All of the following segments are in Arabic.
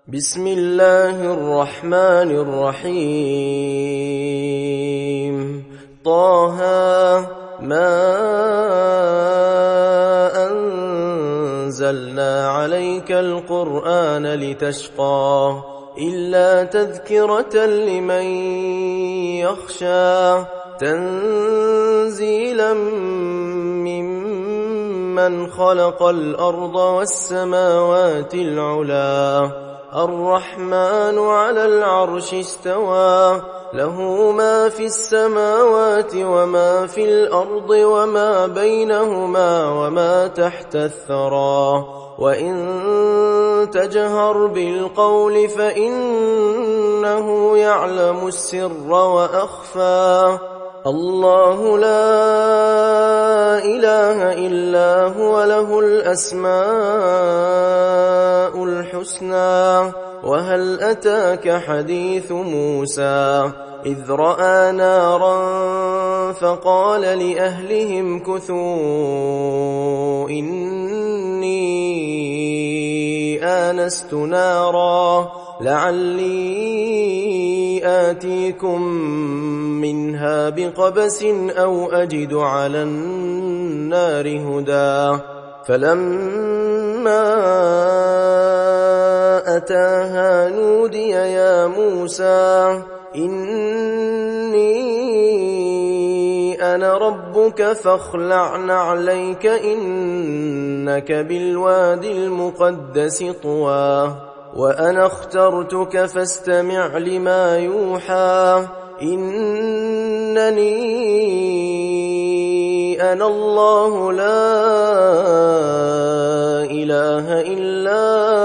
بسم الله الرحمن الرحيم طه ما أنزلنا عليك القرآن لتشقى إلا تذكرة لمن يخشى تنزيلا ممن خلق الأرض والسماوات العلا الرحمن على العرش استوى له ما في السماوات وما في الأرض وما بينهما وما تحت الثرى وإن تجهر بالقول فإنه يعلم السر وأخفى الله لا إله إلا هو له الأسماء الحسنى وهل أتاك حديث موسى إذ رأى نارا فقال لأهلهم كثوا إني آنست نارا لعلي آتيكم منها بقبس أو أجد على النار هدى فلما أتاها نودي يا موسى إني أنا ربك فاخلع نعليك إنك بالوادي المقدس طوى وأنا اخترتك فاستمع لما يوحى إنني أنا الله لا إله إلا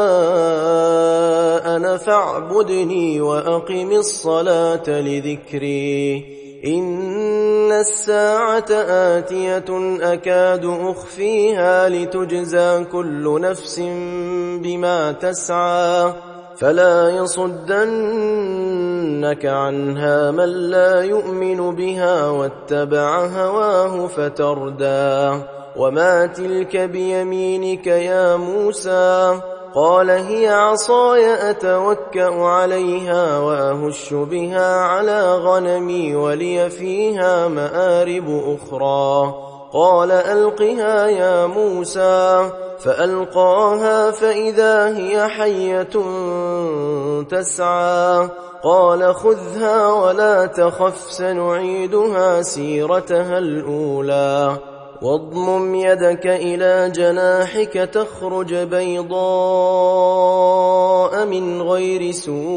أنا فاعبدني وأقم الصلاة لذكري إن الساعة آتية أكاد أخفيها لتجزى كل نفس بما تسعى فلا يصدنك عنها من لا يؤمن بها واتبع هواه فتردى وما تلك بيمينك يا موسى قال هي عصاي أتوكأ عليها وأهش بها على غنمي ولي فيها مآرب أخرى قال ألقها يا موسى فألقاها فإذا هي حية تسعى قال خذها ولا تخف سنعيدها سيرتها الأولى واضمم يدك إلى جناحك تخرج بيضاء من غير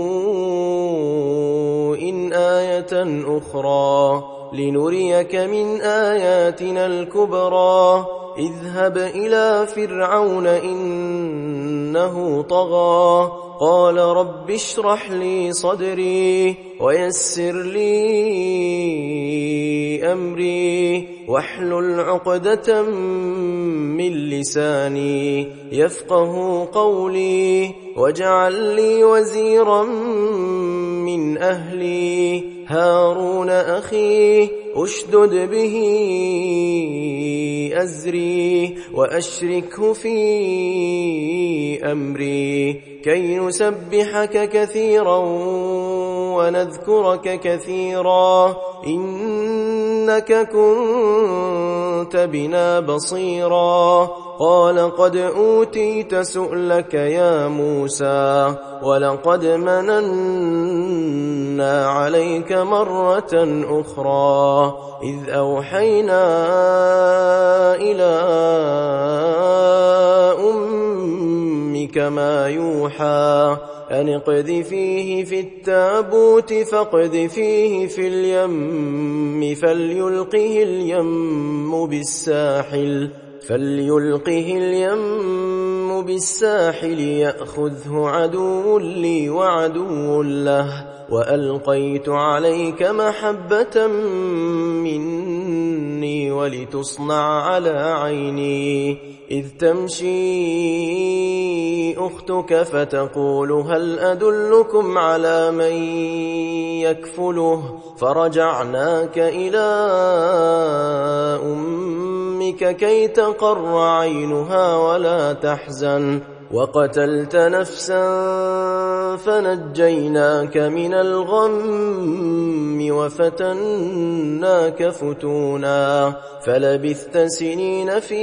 سوء آية أخرى لنريك من آياتنا الكبرى اذهب إلى فرعون إنه طغى قال رب اشرح لي صدري ويسر لي أمري واحلل عقدة من لساني يفقه قولي واجعل لي وزيرا من أهلي هارون أخي أشدد به أزري وأشركه في أمري كي نسبحك كثيرا ونذكرك كثيرا إنك كنت بنا بصيرا قال قد أوتيت سؤلك يا موسى ولقد مننا عليك مرة أخرى إذ أوحينا إلى أمك ما يوحى أن اقذفيه في التابوت فاقذفيه في اليم فليلقه اليم بالساحل يأخذه عدو لي وعدو له وألقيت عليك محبة مني ولتصنع على عيني إذ تمشي أختك فتقول هل أدلكم على من يكفله فرجعناك إلى أمك كي تقر عينها ولا تحزن وقتلت نفسا فنجيناك من الغم وفتناك فتونا فلبثت سنين في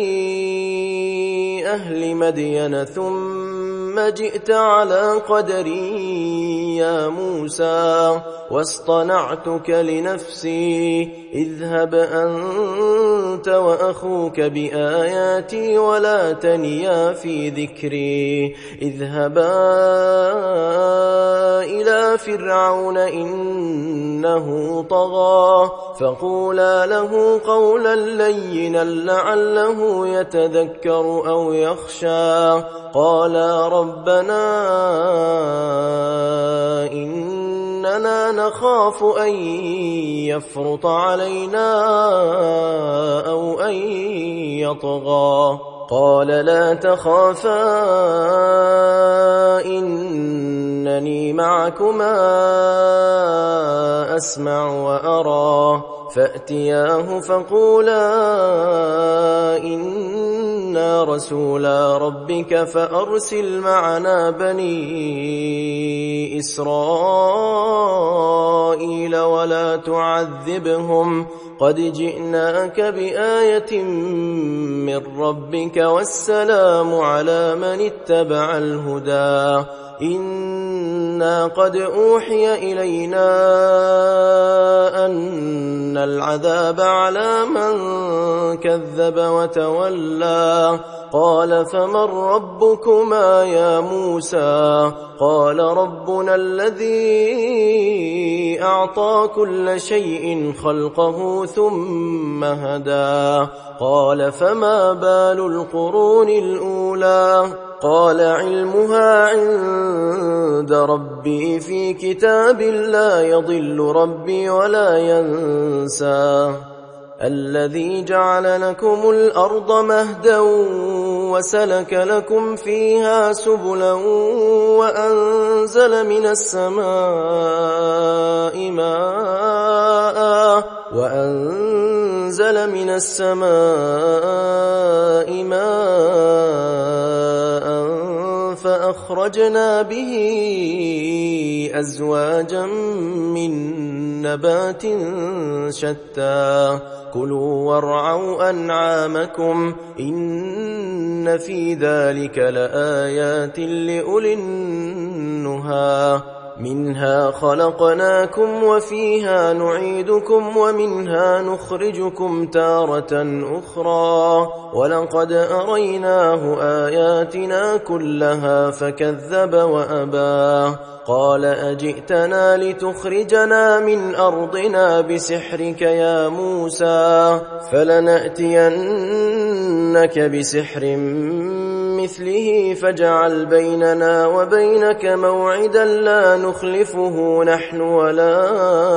أهل مدين ثم جئت على قدري يا موسى واصطنعتك لنفسي اذهب أنت وأخوك بآياتي ولا تنيا في ذكري اذهبا إلى فرعون إنه طغى فقولا له قولا لينا لعله يتذكر أو يخشى قالا ربنا إننا نخاف أن يفرط علينا أو أن يطغى قال لا تخافا إنني معكما أسمع وأرى فأتياه فقولا إنا رسولا ربك فأرسل معنا بني إسرائيل ولا تعذبهم قد جئناك بآية من ربك والسلام على من اتبع الهدى إنا قد أوحي إلينا أن العذاب على من كذب وتولى قال فمن ربكما يا موسى قال ربنا الذي أعطى كل شيء خلقه ثم هدى قال فما بال القرون الأولى قال علمها عند ربي في كتاب لا يضل ربي ولا ينسى الذي جعل لكم الأرض مهدا وسلك لكم فيها سبلا وأنزل من السماء ماء فأخرجنا به أزواجا من نبات شتى كلوا وارعوا أنعامكم إن في ذلك لآيات لأولي النهى منها خلقناكم وفيها نعيدكم ومنها نخرجكم تارة أخرى ولقد أريناه آياتنا كلها فكذب وأبى قال أجئتنا لتخرجنا من أرضنا بسحرك يا موسى فلنأتينك بسحر مثله فاجعل بيننا وبينك موعدا لا نخلفه نحن ولا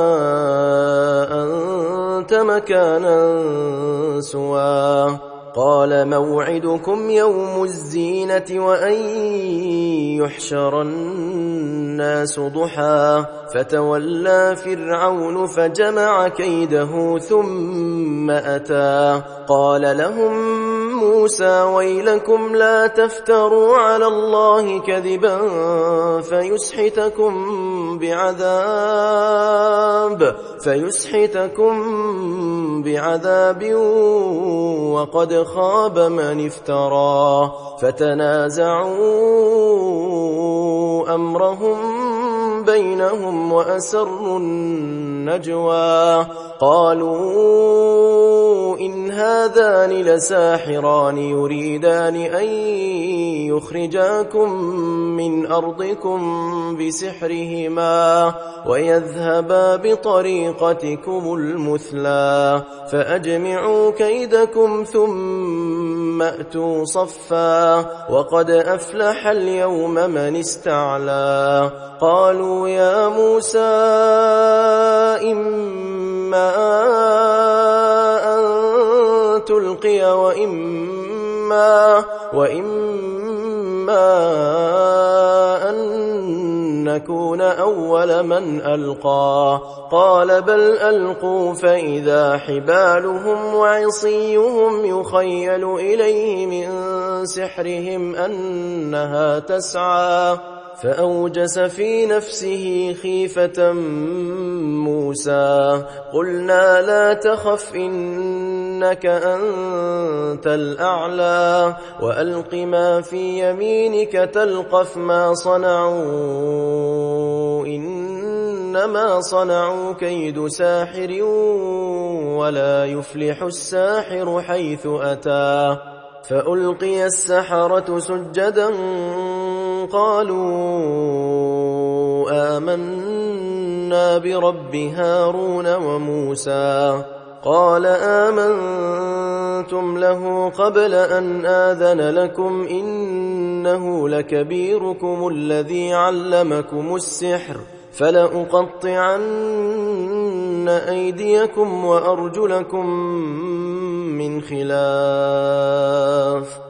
أنت مكانا سوى قال موعدكم يوم الزينة وأن يحشر الناس ضحى فتولى فرعون فجمع كيده ثم أتى قال لهم موسى ويلكم لا تفتروا على الله كذبا فيسحتكم بعذاب وقد خاب من افترى فتنازعوا أمرهم بينهم وأسروا النجوى قالوا إن هذان لساحران يريدان أن يخرجاكم من أرضكم بسحرهما ويذهبا بطريقتكم المثلى فأجمعوا كيدكم ثم أتوا صفا وقد أفلح اليوم من استعلى قالوا يا موسى إما أن تلقي وإما أن نكون أول من ألقى قال بل ألقوا فإذا حبالهم وعصيهم يخيل إليه من سحرهم أنها تسعى فأوجس في نفسه خيفة موسى قلنا لا تخف إنك أنت الأعلى وألق ما في يمينك تلقف ما صنعوا إنما صنعوا كيد ساحر ولا يفلح الساحر حيث أتى فألقي السحرة سجدا قالوا آمنا برب هارون وموسى قال آمنتم له قبل أن آذن لكم إنه لكبيركم الذي علمكم السحر فلأقطعن أيديكم وأرجلكم من خلاف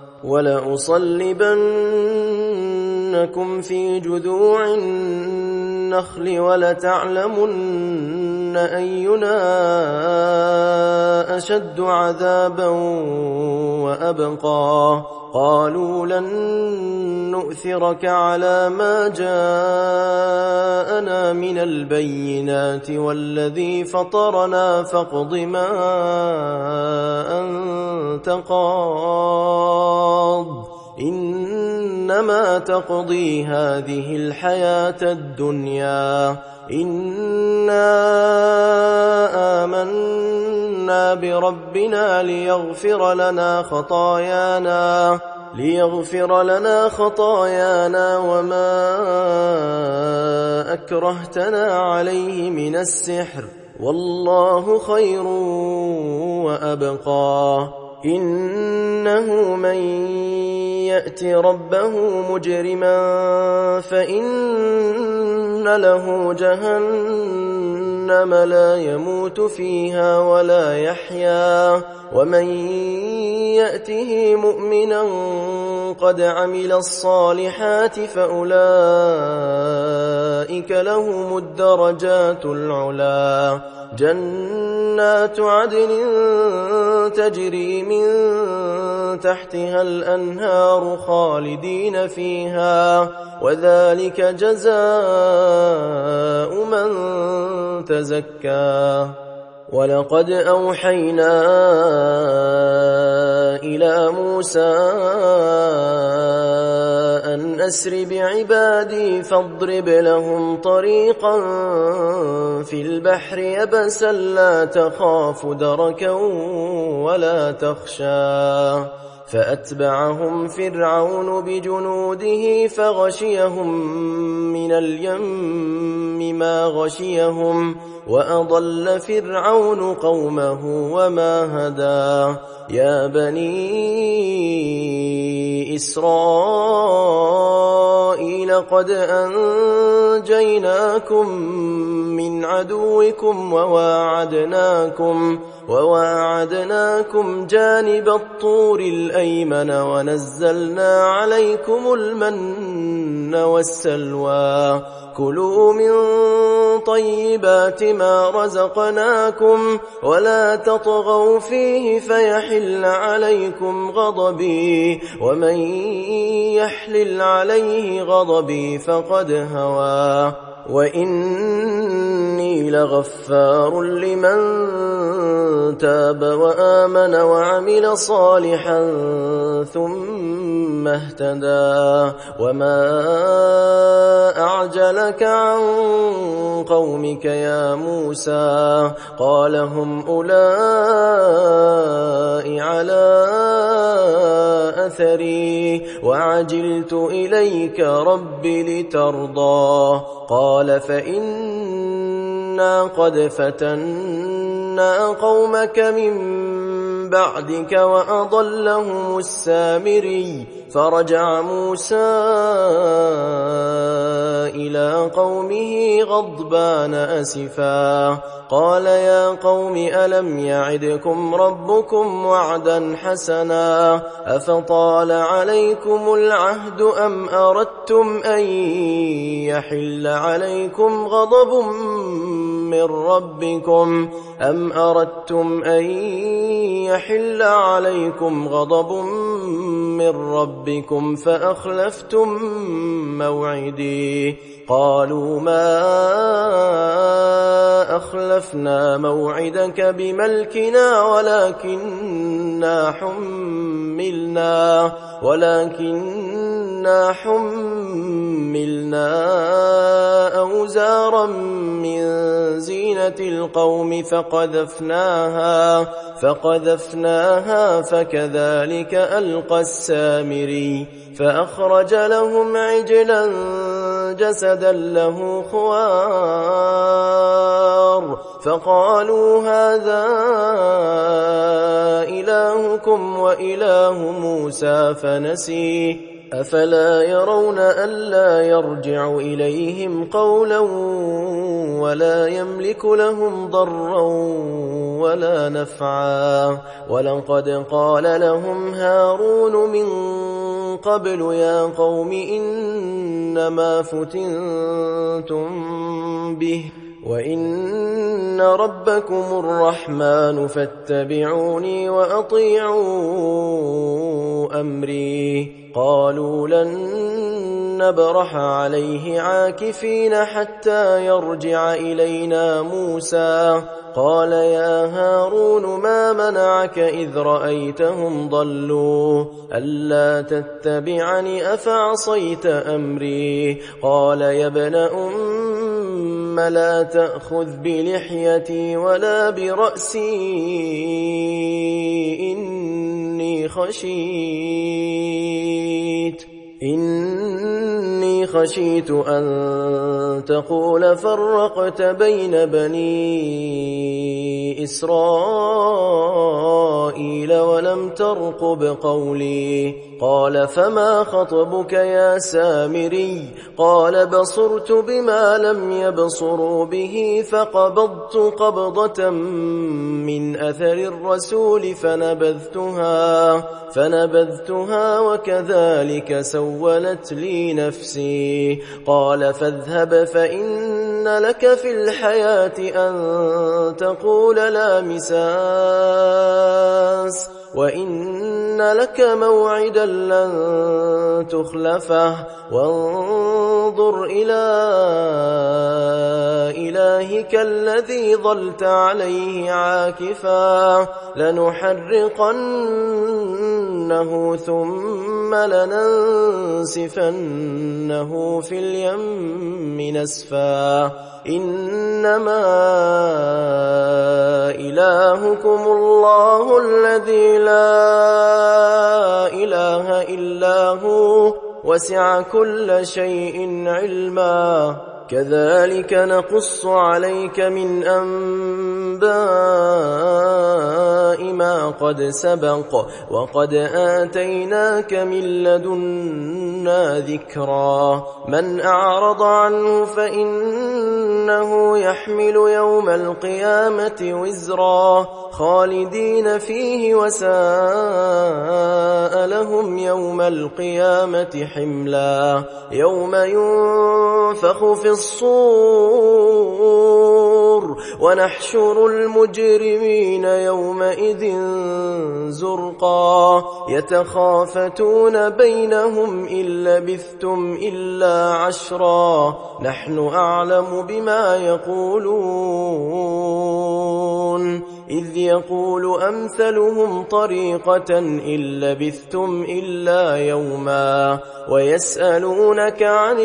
ولأصلبنكم في جذوع النخل ولتعلمن أينا أشد عذابا وأبقى قالوا لن نؤثرك على ما جاءنا من البينات والذي فطرنا فاقض ما أنت قاض إنما تقضي هذه الحياة الدنيا إنا آمنا بربنا ليغفر لنا خطايانا وما أكرهتنا عليه من السحر والله خير وأبقى إنه من يأت ربه مجرما فإن له جهنم لا يموت فيها ولا يحيا ومن يأته مؤمنا قد عمل الصالحات فأولئك لهم الدرجات العلا جنات عدن تجري من تحتها الأنهار خالدين فيها وذلك جزاء من تزكى ولقد أوحينا إلى موسى أن أسر بعبادي فاضرب لهم طريقا في البحر يبسا لا تخاف دركا ولا تخشى فأتبعهم فرعون بجنوده فغشيهم من اليم ما غشيهم وأضل فرعون قومه وما هدى يا بني إسرائيل قد أنجيناكم من عدوكم وواعدناكم جانب الطور الأيمن ونزلنا عليكم المن والسلوى كلوا من طيبات ما رزقناكم ولا تطغوا فيه فيحل عليكم غضبي ومن يحلل عليه غضبي فقد هوى وإني لغفار لمن تاب وآمن وعمل صالحا ثم اهتدى وما أعجلك عن قومك يا موسى قال هم أولئك على أثري وعجلت إليك رب لترضى قال فإنا قد فتنا قومك من بعدك وأضلهم السامري فرجع موسى إلى قومه غضبان أسفا قال يا قوم ألم يعدكم ربكم وعدا حسنا أفطال عليكم العهد أم أردتم أن يحل عليكم غضب من ربكم فأخلفتم موعدي قالوا ما أخلفنا موعدك بملكنا ولكننا حملنا أوزارا من زينة القوم فقذفناها فكذلك ألقى السامري فأخرج لهم عجلا جسدا له خوار فقالوا هذا إلهكم وإله موسى فنسي أفلا يرون ألا يرجع إليهم قولا ولا يملك لهم ضرا ولا نفعا ولقد قال لهم هارون من قبل يا قوم إنما فتنتم به وإن ربكم الرحمن فاتبعوني وأطيعوا أمري قالوا لن نبرح عليه عاكفين حتى يرجع إلينا موسى قال يا هارون ما منعك إذ رأيتهم ضلوا ألا تتبعني أفعصيت أمري قال يا ابن أم لا تأخذ بلحيتي ولا برأسي إني خشيت أن تقول فرقت بين بني إسرائيل ولم ترقب قولي قال فما خطبك يا سامري قال بصرت بما لم يبصروا به فقبضت قبضة من أثر الرسول فنبذتها وكذلك سولت لي نفسي قال فاذهب فإن لك في الحياة أن تقول لا مساس وإن لك موعدا لن تخلفه وانظر إلى إلهك الذي ظلت عليه عاكفا لنحرقنه ثم لننسفنه في اليم نسفا إنما إلهكم الله الذي لا إله إلا هو وسع كل شيء علما كذلك نقص عليك من أنباء ما قد سبق وقد آتيناك من لدنا ذكرا من أعرض عنه فإنه يحمل يوم القيامة وزرا خالدين فيه وساء لهم يوم القيامة حملا يوم ينفخ في الصور ونحشر المجرمين يومئذ زرقا يتخافتون بينهم إن لبثتم إلا عشرا نحن أعلم بما يقولون إذ يقول أمثلهم طريقة إن لبثتم إلا يوما ويسألونك عن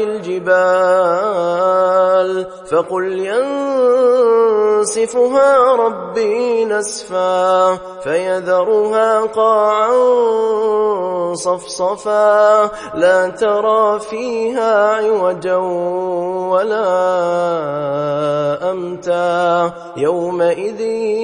الجبال فقل ينسفها ربي نسفا فيذرها قاعا صفصفا لا ترى فيها عوجا ولا أمتا يومئذ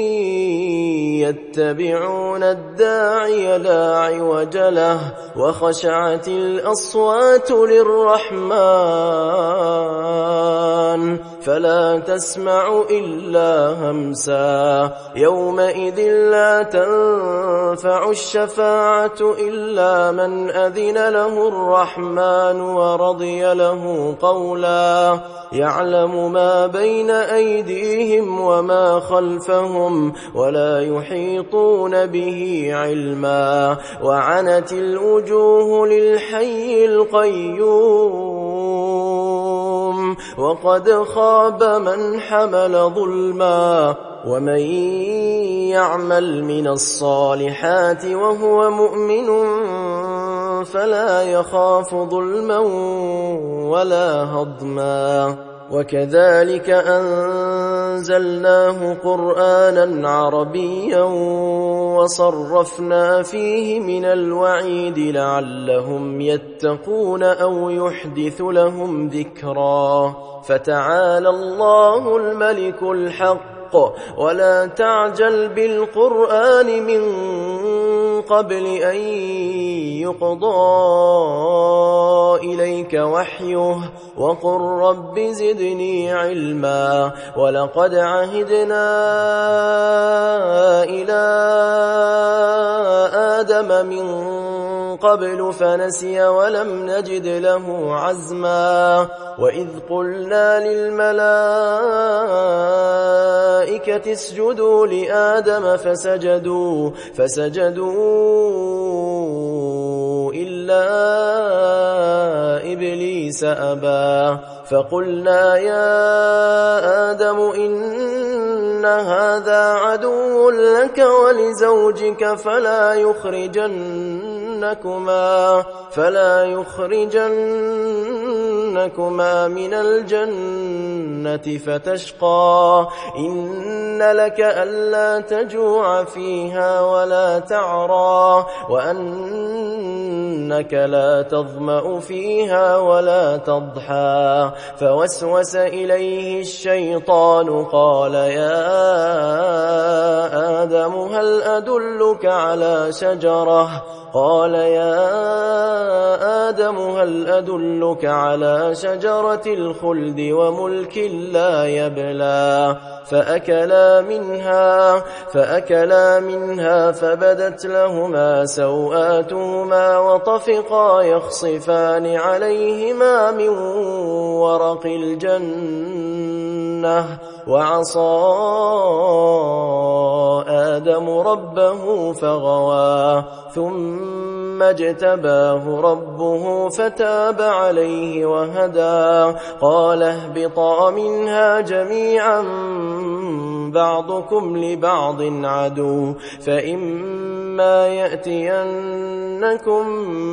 يتبعون الداعي لا عوج له وخشعت الأصوات للرحمن فلا تسمع إلا همسا يومئذ لا تنفع الشفاعة إلا من أذن له الرحمن ورضي له قولا يعلم ما بين أيديهم وما خلفهم ولا يحيطون به علما وعنت الوجوه للحي القيوم وقد خاب من حمل ظلما ومن يعمل من الصالحات وهو مؤمن فلا يخاف ظلما ولا هضما وكذلك أنزلناه قرآنا عربيا وصرفنا فيه من الوعيد لعلهم يتقون أو يحدث لهم ذكرا فتعالى الله الملك الحق ولا تعجل بالقرآن من قبل أن يقضى إليك وحيه وقل رب زدني علما ولقد عهدنا إلى آدم من قبل فنسي ولم نجد له عزما وإذ قلنا للملائكة اسجدوا لآدم فسجدوا إلا إبليس أبى فقلنا يا آدم إن هذا عدو لك ولزوجك فلا يخرجنكما من الجنة فتشقى إن لك ألا تجوع فيها ولا تعرى وأنك لا تظمأ فيها ولا تضحى فوسوس إليه الشيطان قال يا آدم هل أدلك على شجرة الخلد وملك لا يبلى فأكلا منها فبدت لهما سوآتهما وطفقا يخصفان عليهما من ورق الجنة وعصى آدم ربه فغوى ثم اجتباه ربه فتاب عليه وهدى قال اهبطا منها جميعا بعضكم لبعض عدو فإما يأتينكم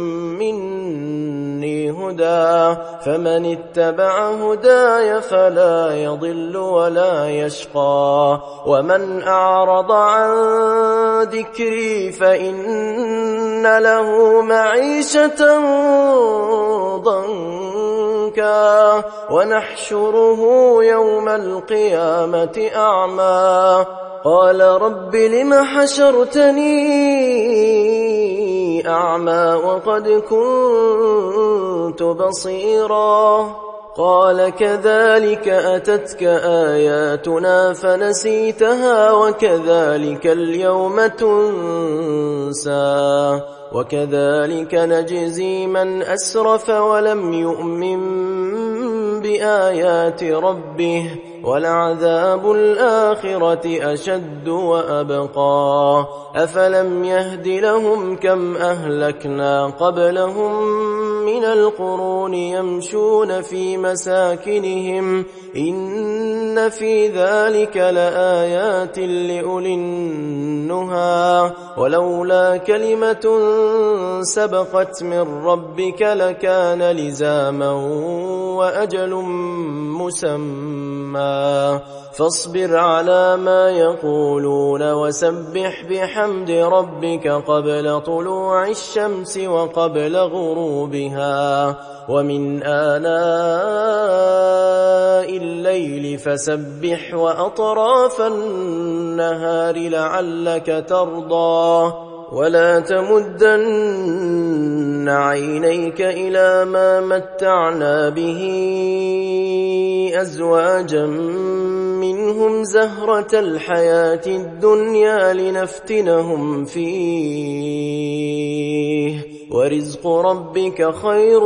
مني هدى فمن اتبع هداي فلا يضل ولا يشقى ومن أعرض عن ذكري فإن له معيشة ضنكا ونحشره يوم القيامة أعمى قال رب لم حشرتني أعمى وقد كنت بصيرا قال كذلك أتتك آياتنا فنسيتها وكذلك اليوم تنسى وكذلك نجزي من أسرف ولم يؤمن بآيات ربه ولعذاب الآخرة أشد وأبقى أفلم يهد لهم كم أهلكنا قبلهم من القرون يمشون في مساكنهم إن في ذلك لآيات لأولي النهى ولولا كلمة سبقت من ربك لكان لزاما وأجل مسمى فاصبر على ما يقولون وسبح بحمد ربك قبل طلوع الشمس وقبل غروبها ومن آناء الليل فسبح وأطراف النهار لعلك ترضى ولا تمدن عينيك إلى ما متعنا به أزواجا منهم زهرة الحياة الدنيا لنفتنهم فيه ورزق ربك خير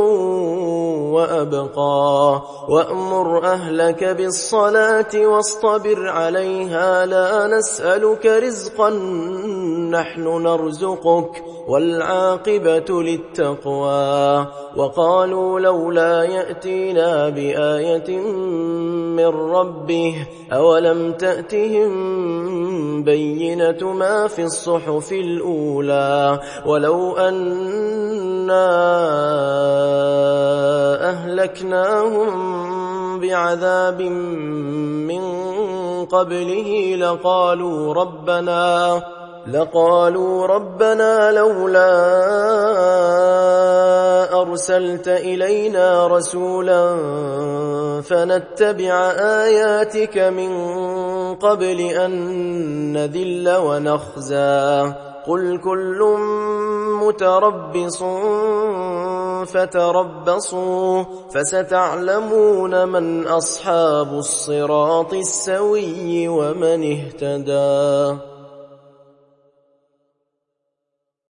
وأبقى وأمر أهلك بالصلاة واصطبر عليها لا نسألك رزقا نحن نرزقك والعاقبة للتقوى وقالوا لولا يأتينا بآية من ربه أولم تأتهم بينة ما في الصحف الأولى ولو أنا أهلكناهم بعذاب من قبله لقالوا ربنا لولا أرسلت إلينا رسولا فنتبع آياتك من قبل أن نذل ونخزى قل كل متربص فتربصوا فستعلمون من أصحاب الصراط السوي ومن اهتدى.